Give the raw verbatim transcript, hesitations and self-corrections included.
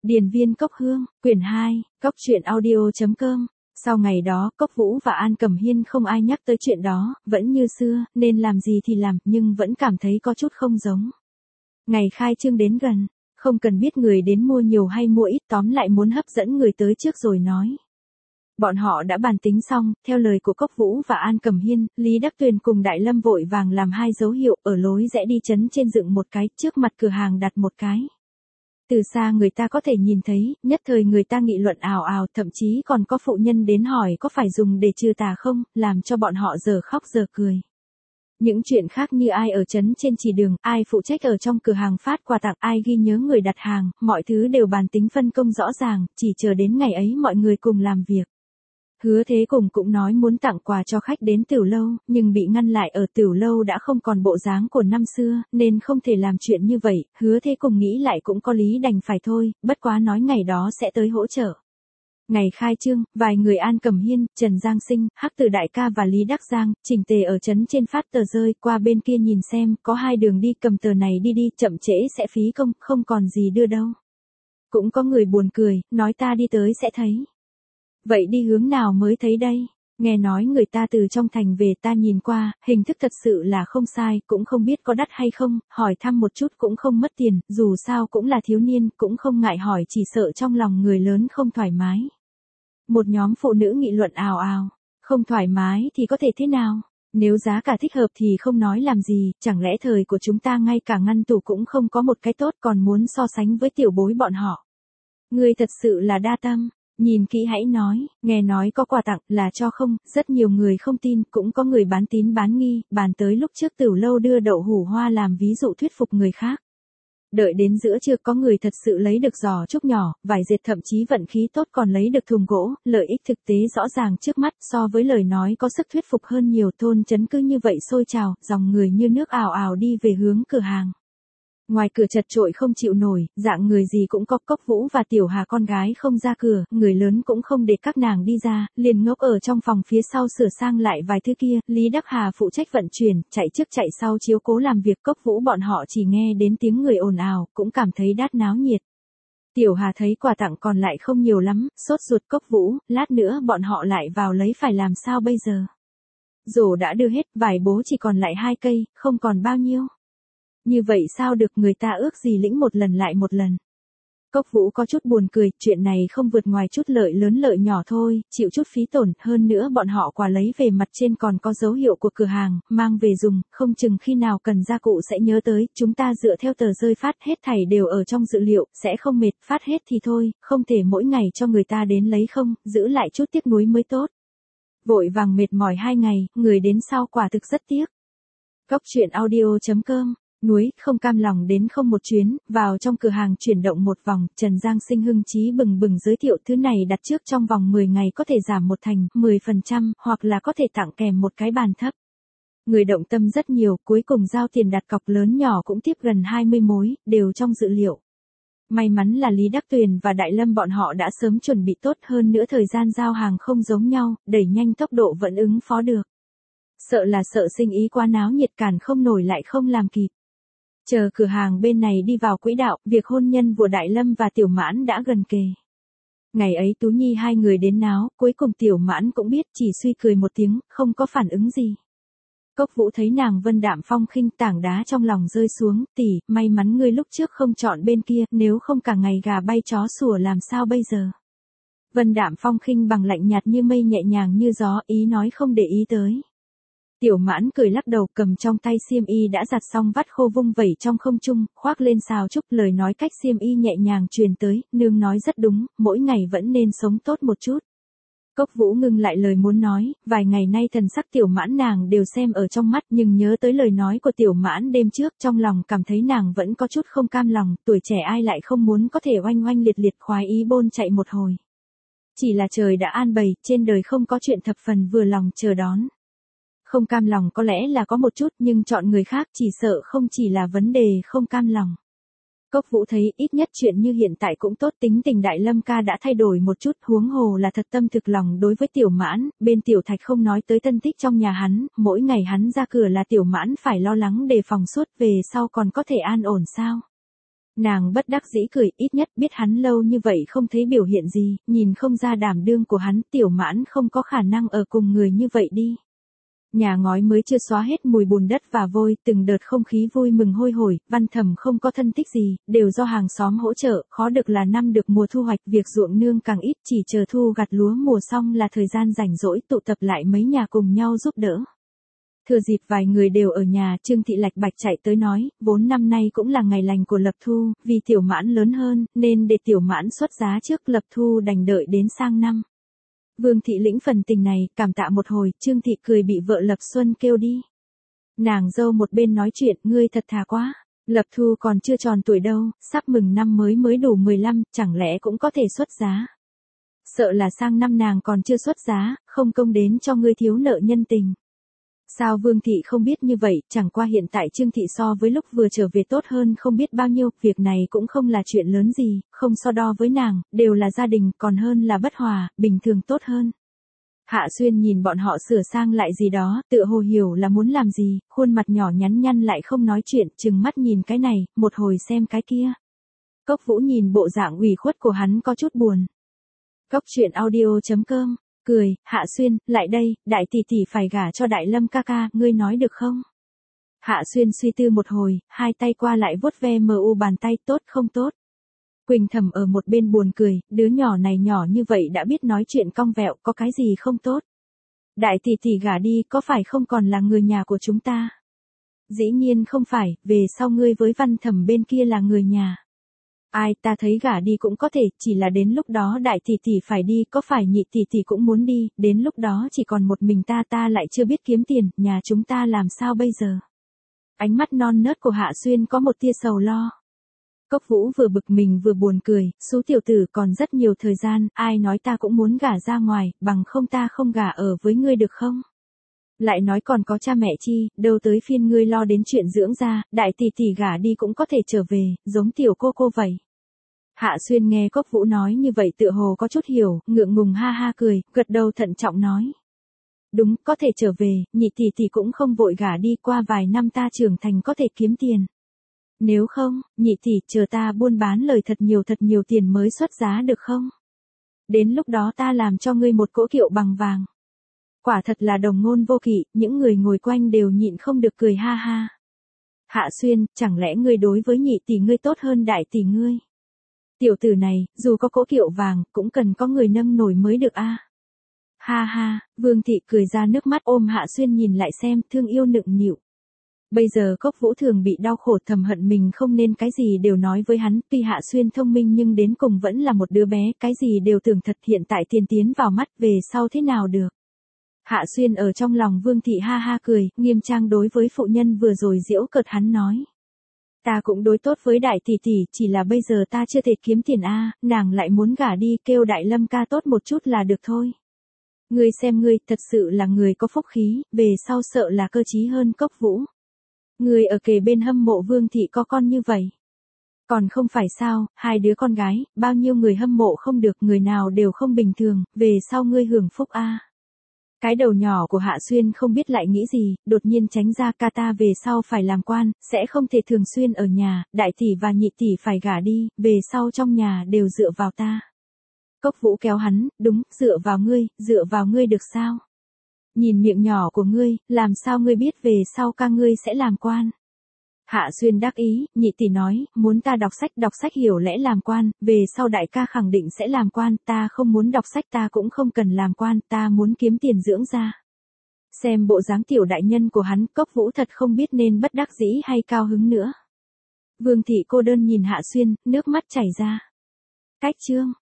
Điền viên Cốc Hương, quyển hai, cốc truyện audio.com. Sau ngày đó, Cốc Vũ và An Cẩm Hiên không ai nhắc tới chuyện đó, vẫn như xưa, nên làm gì thì làm, nhưng vẫn cảm thấy có chút không giống. Ngày khai trương đến gần, không cần biết người đến mua nhiều hay mua ít, tóm lại muốn hấp dẫn người tới trước rồi nói. Bọn họ đã bàn tính xong, theo lời của Cốc Vũ và An Cẩm Hiên, Lý Đắc Tuyền cùng Đại Lâm vội vàng làm hai dấu hiệu, ở lối rẽ đi trấn trên dựng một cái, trước mặt cửa hàng đặt một cái. Từ xa người ta có thể nhìn thấy, nhất thời người ta nghị luận ào ào, thậm chí còn có phụ nhân đến hỏi có phải dùng để trừ tà không, làm cho bọn họ giờ khóc giờ cười. Những chuyện khác như ai ở trấn trên chỉ đường, ai phụ trách ở trong cửa hàng phát quà tặng, ai ghi nhớ người đặt hàng, mọi thứ đều bàn tính phân công rõ ràng, chỉ chờ đến ngày ấy mọi người cùng làm việc. Hứa Thế Cùng cũng nói muốn tặng quà cho khách đến Tửu Lâu, nhưng bị ngăn lại ở Tửu Lâu đã không còn bộ dáng của năm xưa, nên không thể làm chuyện như vậy. Hứa Thế Cùng nghĩ lại cũng có lý đành phải thôi, bất quá nói ngày đó sẽ tới hỗ trợ. Ngày khai trương, vài người An Cẩm Hiên, Trần Giang Sinh, Hắc Tử Đại Ca và Lý Đắc Giang, chỉnh tề ở trấn trên phát tờ rơi, qua bên kia nhìn xem, có hai đường đi, cầm tờ này đi đi, chậm trễ sẽ phí công, không còn gì đưa đâu. Cũng có người buồn cười, nói ta đi tới sẽ thấy. Vậy đi hướng nào mới thấy đây? Nghe nói người ta từ trong thành về, ta nhìn qua, hình thức thật sự là không sai, cũng không biết có đắt hay không, hỏi thăm một chút cũng không mất tiền, dù sao cũng là thiếu niên, cũng không ngại hỏi, chỉ sợ trong lòng người lớn không thoải mái. Một nhóm phụ nữ nghị luận ào ào, không thoải mái thì có thể thế nào? Nếu giá cả thích hợp thì không nói làm gì, chẳng lẽ thời của chúng ta ngay cả ngăn tủ cũng không có một cái tốt, còn muốn so sánh với tiểu bối bọn họ. Người thật sự là đa tâm. Nhìn kỹ hãy nói, nghe nói có quà tặng là cho không, rất nhiều người không tin, cũng có người bán tín bán nghi, bàn tới lúc trước Tửu Lâu đưa đậu hủ hoa làm ví dụ thuyết phục người khác. Đợi đến giữa trưa có người thật sự lấy được giò trúc nhỏ, vải dệt, thậm chí vận khí tốt còn lấy được thùng gỗ, lợi ích thực tế rõ ràng trước mắt, so với lời nói có sức thuyết phục hơn nhiều. Thôn trấn cứ như vậy sôi trào, dòng người như nước ào ào đi về hướng cửa hàng. Ngoài cửa chật chội không chịu nổi, dạng người gì cũng có. Cốc Vũ và Tiểu Hà con gái không ra cửa, người lớn cũng không để các nàng đi ra, liền ngốc ở trong phòng phía sau sửa sang lại vài thứ kia. Lý Đắc Hà phụ trách vận chuyển, chạy trước chạy sau chiếu cố làm việc. Cốc Vũ bọn họ chỉ nghe đến tiếng người ồn ào, cũng cảm thấy đát náo nhiệt. Tiểu Hà thấy quà tặng còn lại không nhiều lắm, sốt ruột. Cốc Vũ, lát nữa bọn họ lại vào lấy, phải làm sao bây giờ? Rổ đã đưa hết, vải bố chỉ còn lại hai cây, không còn bao nhiêu. Như vậy sao được, người ta ước gì lĩnh một lần lại một lần. Cốc Vũ có chút buồn cười, chuyện này không vượt ngoài chút lợi lớn lợi nhỏ thôi, chịu chút phí tổn, hơn nữa bọn họ quà lấy về mặt trên còn có dấu hiệu của cửa hàng, mang về dùng, không chừng khi nào cần gia cụ sẽ nhớ tới, chúng ta dựa theo tờ rơi phát, hết thảy đều ở trong dự liệu, sẽ không mệt, phát hết thì thôi, không thể mỗi ngày cho người ta đến lấy không, giữ lại chút tiếc nuối mới tốt. Vội vàng mệt mỏi hai ngày, người đến sau quả thực rất tiếc. Cốc truyện audio.com. Núi, không cam lòng đến không một chuyến, vào trong cửa hàng chuyển động một vòng, Trần Giang Sinh hưng chí bừng bừng giới thiệu thứ này đặt trước trong vòng mười ngày có thể giảm một thành, mười phần trăm, hoặc là có thể tặng kèm một cái bàn thấp. Người động tâm rất nhiều, cuối cùng giao tiền đặt cọc lớn nhỏ cũng tiếp gần hai mươi mối, đều trong dự liệu. May mắn là Lý Đắc Tuyền và Đại Lâm bọn họ đã sớm chuẩn bị tốt, hơn nữa thời gian giao hàng không giống nhau, đẩy nhanh tốc độ vẫn ứng phó được. Sợ là sợ sinh ý quá náo nhiệt cản không nổi lại không làm kịp. Chờ cửa hàng bên này đi vào quỹ đạo, việc hôn nhân của Đại Lâm và Tiểu Mãn đã gần kề. Ngày ấy Tú Nhi hai người đến náo, cuối cùng Tiểu Mãn cũng biết, chỉ suy cười một tiếng, không có phản ứng gì. Cốc Vũ thấy nàng vân đạm phong khinh, tảng đá trong lòng rơi xuống, tỷ, may mắn ngươi lúc trước không chọn bên kia, nếu không cả ngày gà bay chó sủa làm sao bây giờ. Vân đạm phong khinh bằng lạnh nhạt như mây, nhẹ nhàng như gió, ý nói không để ý tới. Tiểu Mãn cười lắc đầu, cầm trong tay xiêm y đã giặt xong vắt khô vung vẩy trong không trung, khoác lên xào trúc, lời nói cách xiêm y nhẹ nhàng truyền tới, nương nói rất đúng, mỗi ngày vẫn nên sống tốt một chút. Cốc Vũ ngưng lại lời muốn nói, vài ngày nay thần sắc Tiểu Mãn nàng đều xem ở trong mắt, nhưng nhớ tới lời nói của Tiểu Mãn đêm trước, trong lòng cảm thấy nàng vẫn có chút không cam lòng, tuổi trẻ ai lại không muốn có thể oanh oanh liệt liệt khoái ý bôn chạy một hồi. Chỉ là trời đã an bày, trên đời không có chuyện thập phần vừa lòng chờ đón. Không cam lòng có lẽ là có một chút, nhưng chọn người khác chỉ sợ không chỉ là vấn đề không cam lòng. Cốc Vũ thấy ít nhất chuyện như hiện tại cũng tốt, tính tình Đại Lâm ca đã thay đổi một chút, huống hồ là thật tâm thực lòng đối với Tiểu Mãn, bên Tiểu Thạch không nói tới thân tích trong nhà hắn, mỗi ngày hắn ra cửa là Tiểu Mãn phải lo lắng đề phòng suốt, về sau còn có thể an ổn sao. Nàng bất đắc dĩ cười, ít nhất biết hắn lâu như vậy không thấy biểu hiện gì, nhìn không ra đảm đương của hắn, Tiểu Mãn không có khả năng ở cùng người như vậy đi. Nhà ngói mới chưa xóa hết mùi bùn đất và vôi, từng đợt không khí vui mừng hôi hổi, Văn Thẩm không có thân thích gì, đều do hàng xóm hỗ trợ, khó được là năm được mùa thu hoạch, việc ruộng nương càng ít, chỉ chờ thu gặt lúa mùa xong là thời gian rảnh rỗi tụ tập lại mấy nhà cùng nhau giúp đỡ. Thừa dịp vài người đều ở nhà, Trương Thị lạch bạch chạy tới nói, vốn năm nay cũng là ngày lành của Lập Thu, vì Tiểu Mãn lớn hơn, nên để Tiểu Mãn xuất giá trước, Lập Thu đành đợi đến sang năm. Vương Thị lĩnh phần tình này, cảm tạ một hồi, Trương Thị cười bị vợ Lập Xuân kêu đi. Nàng dâu một bên nói chuyện, ngươi thật thà quá, Lập Thu còn chưa tròn tuổi đâu, sắp mừng năm mới mới đủ mười lăm, chẳng lẽ cũng có thể xuất giá. Sợ là sang năm nàng còn chưa xuất giá, không công đến cho ngươi thiếu nợ nhân tình. Sao Vương Thị không biết như vậy, chẳng qua hiện tại Trương Thị so với lúc vừa trở về tốt hơn không biết bao nhiêu, việc này cũng không là chuyện lớn gì, không so đo với nàng, đều là gia đình, còn hơn là bất hòa, bình thường tốt hơn. Hạ Xuyên nhìn bọn họ sửa sang lại gì đó, tựa hồ hiểu là muốn làm gì, khuôn mặt nhỏ nhắn nhăn lại không nói chuyện, trừng mắt nhìn cái này, một hồi xem cái kia. Cốc Vũ nhìn bộ dạng ủy khuất của hắn có chút buồn. Cốc truyện audio chấm com cười, Hạ Xuyên, lại đây, đại tỷ tỷ phải gả cho Đại Lâm ca ca, ngươi nói được không? Hạ Xuyên suy tư một hồi, hai tay qua lại vuốt ve mờ u bàn tay, tốt không tốt? Quỳnh Thẩm ở một bên buồn cười, đứa nhỏ này nhỏ như vậy đã biết nói chuyện cong vẹo, có cái gì không tốt? Đại tỷ tỷ gả đi, có phải không còn là người nhà của chúng ta? Dĩ nhiên không phải, về sau ngươi với Văn Thẩm bên kia là người nhà. Ai, ta thấy gả đi cũng có thể, chỉ là đến lúc đó đại tỷ tỷ phải đi, có phải nhị tỷ tỷ cũng muốn đi, đến lúc đó chỉ còn một mình ta ta lại chưa biết kiếm tiền, nhà chúng ta làm sao bây giờ? Ánh mắt non nớt của Hạ Xuyên có một tia sầu lo. Cốc Vũ vừa bực mình vừa buồn cười, số tiểu tử còn rất nhiều thời gian, ai nói ta cũng muốn gả ra ngoài, bằng không ta không gả ở với ngươi được không? Lại nói còn có cha mẹ chi, đâu tới phiên ngươi lo đến chuyện dưỡng ra, đại tỷ tỷ gả đi cũng có thể trở về, giống tiểu cô cô vậy. Hạ Xuyên nghe Cốc Vũ nói như vậy tựa hồ có chút hiểu, ngượng ngùng ha ha cười, gật đầu thận trọng nói. Đúng, có thể trở về, nhị tỷ tỷ cũng không vội gả đi, qua vài năm ta trưởng thành có thể kiếm tiền. Nếu không, nhị tỷ chờ ta buôn bán lời thật nhiều thật nhiều tiền mới xuất giá được không? Đến lúc đó ta làm cho ngươi một cỗ kiệu bằng vàng. Quả thật là đồng ngôn vô kỵ, những người ngồi quanh đều nhịn không được cười ha ha. Hạ Xuyên, chẳng lẽ ngươi đối với nhị tỷ ngươi tốt hơn đại tỷ ngươi? Tiểu tử này, dù có cỗ kiệu vàng, cũng cần có người nâng nổi mới được a. À? Ha ha, Vương Thị cười ra nước mắt ôm Hạ Xuyên nhìn lại xem, thương yêu nựng nịu. Bây giờ Cốc Vũ thường bị đau khổ thầm hận mình không nên cái gì đều nói với hắn, tuy Hạ Xuyên thông minh nhưng đến cùng vẫn là một đứa bé, cái gì đều tưởng thật, hiện tại tiền tiến vào mắt, về sau thế nào được. Hạ Xuyên ở trong lòng Vương Thị ha ha cười, nghiêm trang đối với phụ nhân vừa rồi giễu cợt hắn nói. Ta cũng đối tốt với đại tỷ tỷ, chỉ là bây giờ ta chưa thể kiếm tiền a, nàng lại muốn gả đi, kêu Đại Lâm ca tốt một chút là được thôi. Ngươi xem ngươi, thật sự là người có phúc khí, về sau sợ là cơ trí hơn Cốc Vũ. Ngươi ở kề bên hâm mộ Vương Thị có con như vậy. Còn không phải sao, hai đứa con gái, bao nhiêu người hâm mộ không được, người nào đều không bình thường, về sau ngươi hưởng phúc a. Cái đầu nhỏ của Hạ Xuyên không biết lại nghĩ gì, đột nhiên tránh ra, ca ta về sau phải làm quan, sẽ không thể thường xuyên ở nhà, đại tỷ và nhị tỷ phải gả đi, về sau trong nhà đều dựa vào ta. Cốc Vũ kéo hắn, đúng, dựa vào ngươi, dựa vào ngươi được sao? Nhìn miệng nhỏ của ngươi, làm sao ngươi biết về sau ca ngươi sẽ làm quan? Hạ Xuyên đắc ý, nhị tỷ nói, muốn ta đọc sách, đọc sách hiểu lẽ làm quan, về sau đại ca khẳng định sẽ làm quan, ta không muốn đọc sách, ta cũng không cần làm quan, ta muốn kiếm tiền dưỡng ra. Xem bộ dáng tiểu đại nhân của hắn, Cốc Vũ thật không biết nên bất đắc dĩ hay cao hứng nữa. Vương Thị cô đơn nhìn Hạ Xuyên, nước mắt chảy ra. Cách chương